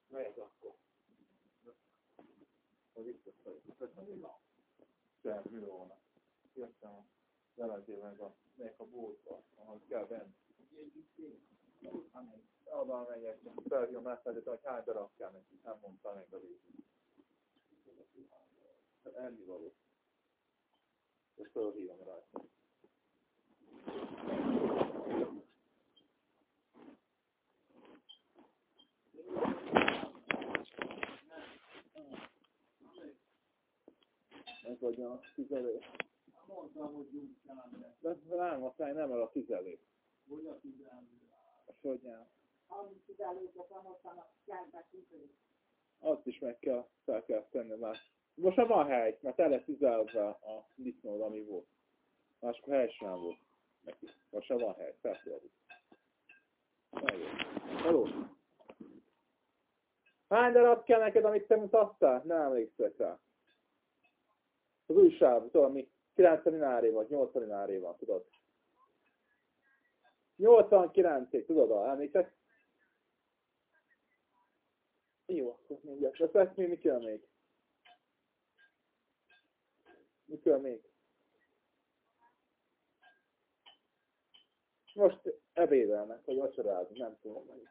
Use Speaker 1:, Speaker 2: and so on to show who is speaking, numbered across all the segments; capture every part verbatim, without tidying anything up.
Speaker 1: Melyik akkor? Hogy itt a semmi volna. Jöttem lementél meg a, meg a bótba, ahol kell benni. Abban megyek, csak felhívom megfelelőt, hogy hány darab kell neki, nem mondta meg a végén. Enni való. És felhívom rajta. Ez vagy a tüzelő.
Speaker 2: Mondtam, hogy gyújtjál.
Speaker 1: De rám aztán nem el a tüzelő.
Speaker 2: Hogy a tüzelő?
Speaker 1: A sodján.
Speaker 3: Ami tüzelőket van, ottan a gyártás tüzelő.
Speaker 1: Azt is meg kell, fel kell tenni már. Most már van hely, mert el lesz tüzelve a disznód, ami volt. Máskor hely sem volt neki. Most már van hely, feltérjük. Hello. Hány darab kell neked, amit te mutattál? Nem emlékszek rá. Az új sáv, tudod mi? kilencven dináré van, nyolcvan dináré van, tudod? nyolcvankilencig, tudod, emlékszek? Jó, akkor mindjárt. Ezt lesz mi, mi kell még? Mi kell még? Most ebédelnek, vagy vacsorázni, nem tudom meg.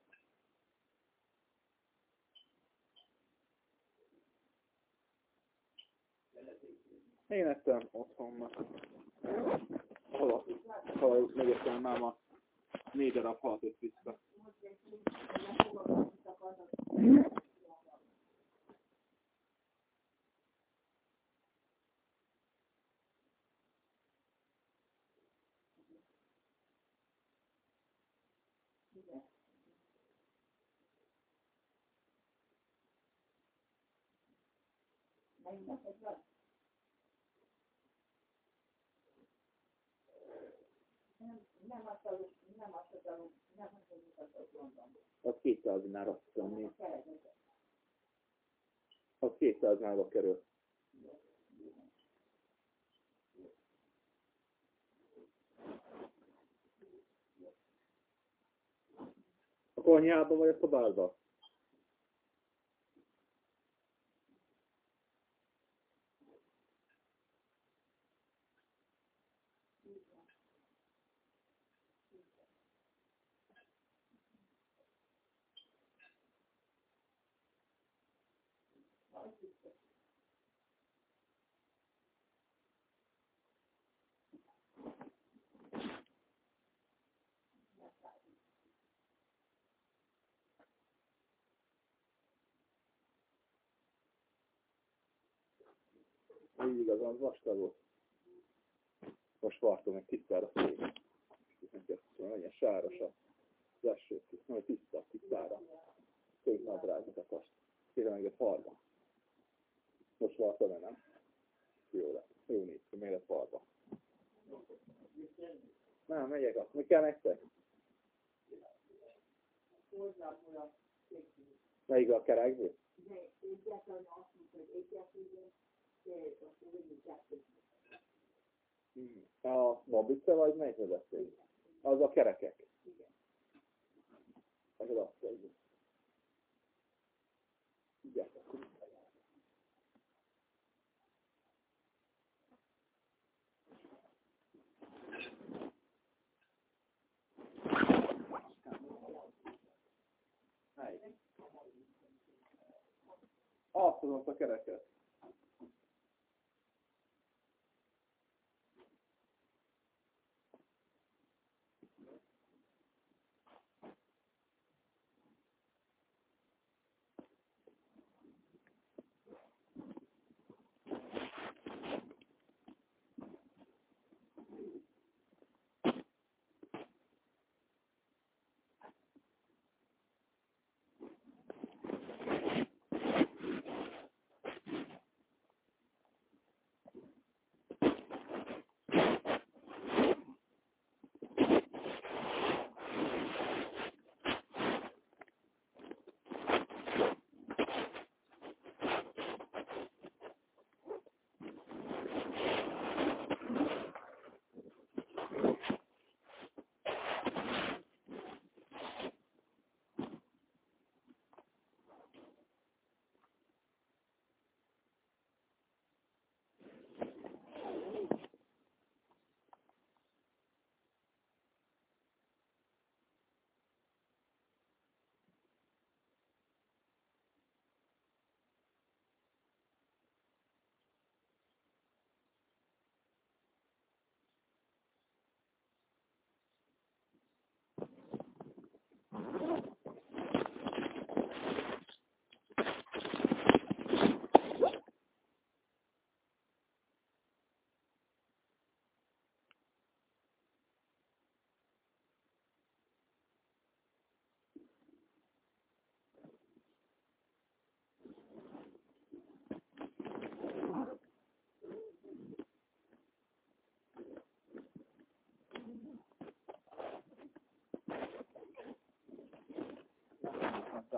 Speaker 1: Én ettem otthon. Hol hol megeszem már ma négy darab halat vissza.
Speaker 3: Nem azt a nem azt a nem azt a mondom.
Speaker 1: Az kétszáz dinár, azt hiszem mi. Az kétszáz dinárba kerül. A konyhába vagy a szobádba? Így igazán vastag volt. Most vartom meg tisztára szép. Legyen sáros az eső, majd tiszta, tisztára. Szép nadrágnak azt. Kérem meg egy farba. Most vartom el, nem? Jó lett. Jó néz ki, még lett farba. Nem, megyek azt. Mi kell nektek? Melyik a kerekből? A mobice vagy melyikre beszélünk? Az a kerekek. Az az azt mondjuk. Igen. Azt tudom a kereket.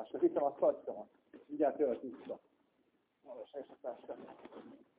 Speaker 1: táska. Viszem a szacskámat. Mindjárt jövök vissza. Na, és a táskát.